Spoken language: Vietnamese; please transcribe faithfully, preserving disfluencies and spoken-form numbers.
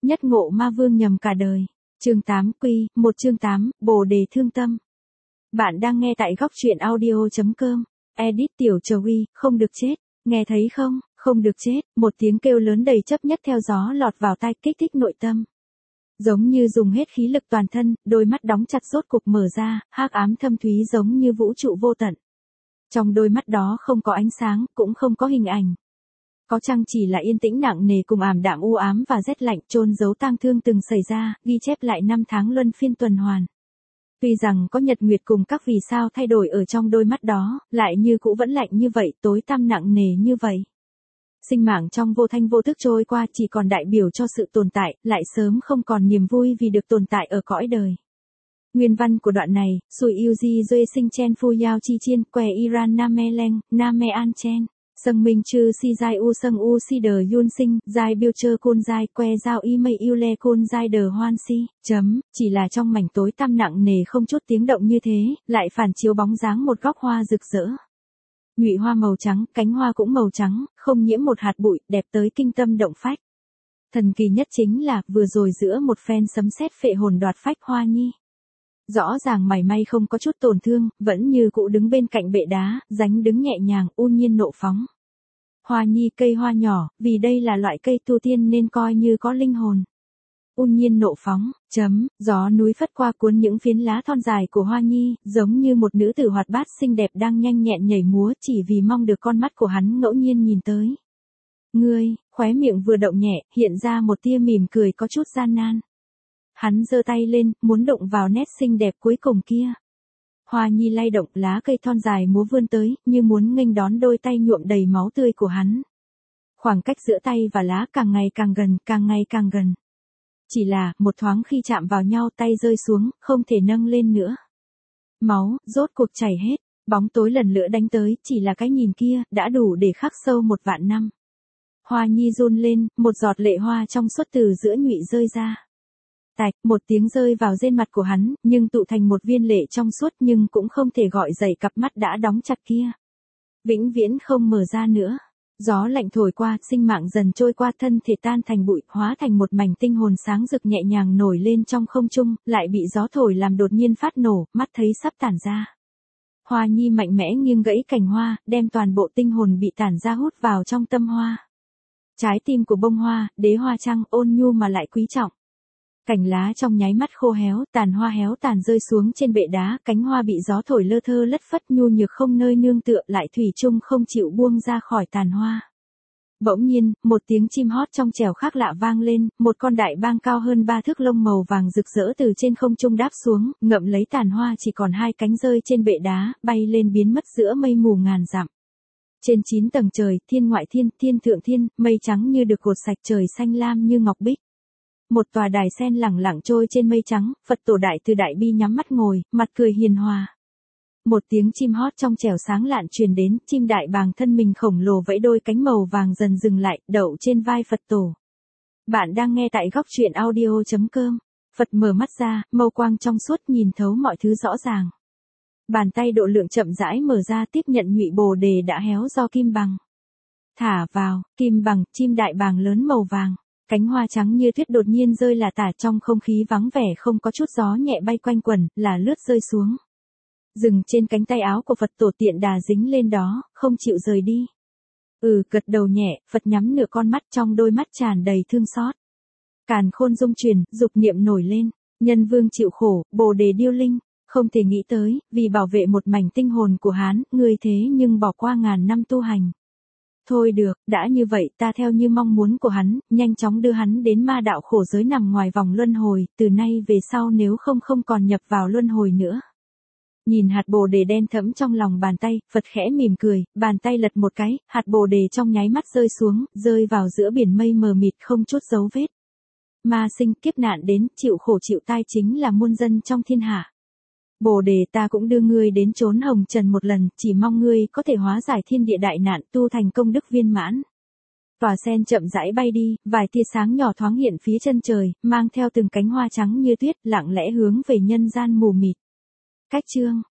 Nhất ngộ ma vương nhầm cả đời. Chương tám quy, một chương tám, Bồ đề thương tâm. Bạn đang nghe tại góc truyện audio chấm com. Edit tiểu trầu uy, không được chết. Nghe thấy không, không được chết. Một tiếng kêu lớn đầy chấp nhất theo gió lọt vào tai, kích thích nội tâm. Giống như dùng hết khí lực toàn thân, đôi mắt đóng chặt rốt cục mở ra, hắc ám thâm thúy giống như vũ trụ vô tận. Trong đôi mắt đó không có ánh sáng, cũng không có hình ảnh. Có chăng chỉ là yên tĩnh nặng nề cùng ảm đạm u ám và rét lạnh, chôn giấu tang thương từng xảy ra, ghi chép lại năm tháng luân phiên tuần hoàn. Tuy rằng có nhật nguyệt cùng các vì sao thay đổi ở trong đôi mắt đó, lại như cũ vẫn lạnh như vậy, tối tăm nặng nề như vậy. Sinh mạng trong vô thanh vô thức trôi qua chỉ còn đại biểu cho sự tồn tại, lại sớm không còn niềm vui vì được tồn tại ở cõi đời. Nguyên văn của đoạn này, Sùi yêu di duê sinh chen phu yao chi chiên, què Iran nam me leng, nam me an chen. Sâng minh chư si giai u sâng u si đờ yun sinh, giai biêu chơ côn giai, que giao y mây yêu le côn giai đờ hoan si, chấm, chỉ là trong mảnh tối tăm nặng nề không chút tiếng động như thế, lại phản chiếu bóng dáng một góc hoa rực rỡ. Nhụy hoa màu trắng, cánh hoa cũng màu trắng, không nhiễm một hạt bụi, đẹp tới kinh tâm động phách. Thần kỳ nhất chính là, vừa rồi giữa một phen sấm sét phệ hồn đoạt phách Hoa Nhi. Rõ ràng mảy may không có chút tổn thương, vẫn như cũ đứng bên cạnh bệ đá, dánh đứng nhẹ nhàng, ôn nhiên nộ phóng. Hoa Nhi cây hoa nhỏ, vì đây là loại cây tu tiên nên coi như có linh hồn. Ôn nhiên nộ phóng, chấm, gió núi phất qua cuốn những phiến lá thon dài của Hoa Nhi, giống như một nữ tử hoạt bát xinh đẹp đang nhanh nhẹn nhảy múa chỉ vì mong được con mắt của hắn ngẫu nhiên nhìn tới. Ngươi, khóe miệng vừa động nhẹ, hiện ra một tia mỉm cười có chút gian nan. Hắn giơ tay lên, muốn đụng vào nét xinh đẹp cuối cùng kia. Hoa Nhi lay động, lá cây thon dài múa vươn tới, như muốn nghênh đón đôi tay nhuộm đầy máu tươi của hắn. Khoảng cách giữa tay và lá càng ngày càng gần, càng ngày càng gần. Chỉ là, một thoáng khi chạm vào nhau tay rơi xuống, không thể nâng lên nữa. Máu, rốt cuộc chảy hết, bóng tối lần nữa đánh tới, chỉ là cái nhìn kia, đã đủ để khắc sâu một vạn năm. Hoa Nhi run lên, một giọt lệ hoa trong suốt từ giữa nhụy rơi ra. Tạch, một tiếng rơi vào trên mặt của hắn, nhưng tụ thành một viên lệ trong suốt nhưng cũng không thể gọi dậy cặp mắt đã đóng chặt kia. Vĩnh viễn không mở ra nữa. Gió lạnh thổi qua, sinh mạng dần trôi qua, thân thể tan thành bụi, hóa thành một mảnh tinh hồn sáng rực nhẹ nhàng nổi lên trong không trung, lại bị gió thổi làm đột nhiên phát nổ, mắt thấy sắp tản ra. Hoa Nhi mạnh mẽ nghiêng gãy cành hoa, đem toàn bộ tinh hồn bị tản ra hút vào trong tâm hoa. Trái tim của bông hoa, đế hoa trăng, ôn nhu mà lại quý trọng. Cành lá trong nháy mắt khô héo, tàn hoa héo tàn rơi xuống trên bệ đá, cánh hoa bị gió thổi lơ thơ lất phất nhu nhược không nơi nương tựa, lại thủy chung không chịu buông ra khỏi tàn hoa. Bỗng nhiên, một tiếng chim hót trong trẻo khác lạ vang lên, một con đại bang cao hơn ba thước lông màu vàng rực rỡ từ trên không trung đáp xuống, ngậm lấy tàn hoa chỉ còn hai cánh rơi trên bệ đá, bay lên biến mất giữa mây mù ngàn dặm. Trên chín tầng trời, thiên ngoại thiên, thiên thượng thiên, mây trắng như được gột sạch, trời xanh lam như ngọc bích. Một tòa đài sen lẳng lặng trôi trên mây trắng, Phật tổ đại từ đại bi nhắm mắt ngồi, mặt cười hiền hòa. Một tiếng chim hót trong trẻo sáng lạn truyền đến, chim đại bàng thân mình khổng lồ vẫy đôi cánh màu vàng dần dừng lại, đậu trên vai Phật tổ. Bạn đang nghe tại góc truyện audio chấm com. Phật mở mắt ra, mâu quang trong suốt nhìn thấu mọi thứ rõ ràng. Bàn tay độ lượng chậm rãi mở ra tiếp nhận nhụy bồ đề đã héo do kim bằng. Thả vào, kim bằng, chim đại bàng lớn màu vàng. Cánh hoa trắng như tuyết đột nhiên rơi là tả trong không khí vắng vẻ không có chút gió nhẹ bay quanh quẩn, là lướt rơi xuống. Dừng trên cánh tay áo của Phật tổ tiện đà dính lên đó, không chịu rời đi. Ừ, gật đầu nhẹ, Phật nhắm nửa con mắt trong đôi mắt tràn đầy thương xót. Càn khôn dung truyền, dục niệm nổi lên, nhân vương chịu khổ, bồ đề điêu linh, không thể nghĩ tới, vì bảo vệ một mảnh tinh hồn của Hán, người thế nhưng bỏ qua ngàn năm tu hành. Thôi được, đã như vậy ta theo như mong muốn của hắn, nhanh chóng đưa hắn đến ma đạo khổ giới nằm ngoài vòng luân hồi, từ nay về sau nếu không không còn nhập vào luân hồi nữa. Nhìn hạt bồ đề đen thẫm trong lòng bàn tay, Phật khẽ mỉm cười, bàn tay lật một cái, hạt bồ đề trong nháy mắt rơi xuống, rơi vào giữa biển mây mờ mịt không chút dấu vết. Ma sinh kiếp nạn đến, chịu khổ chịu tai chính là muôn dân trong thiên hạ. Bồ đề ta cũng đưa ngươi đến chốn hồng trần một lần, chỉ mong ngươi có thể hóa giải thiên địa đại nạn, tu thành công đức viên mãn. Tòa sen chậm rãi bay đi, vài tia sáng nhỏ thoáng hiện phía chân trời, mang theo từng cánh hoa trắng như tuyết, lặng lẽ hướng về nhân gian mù mịt. Cách chương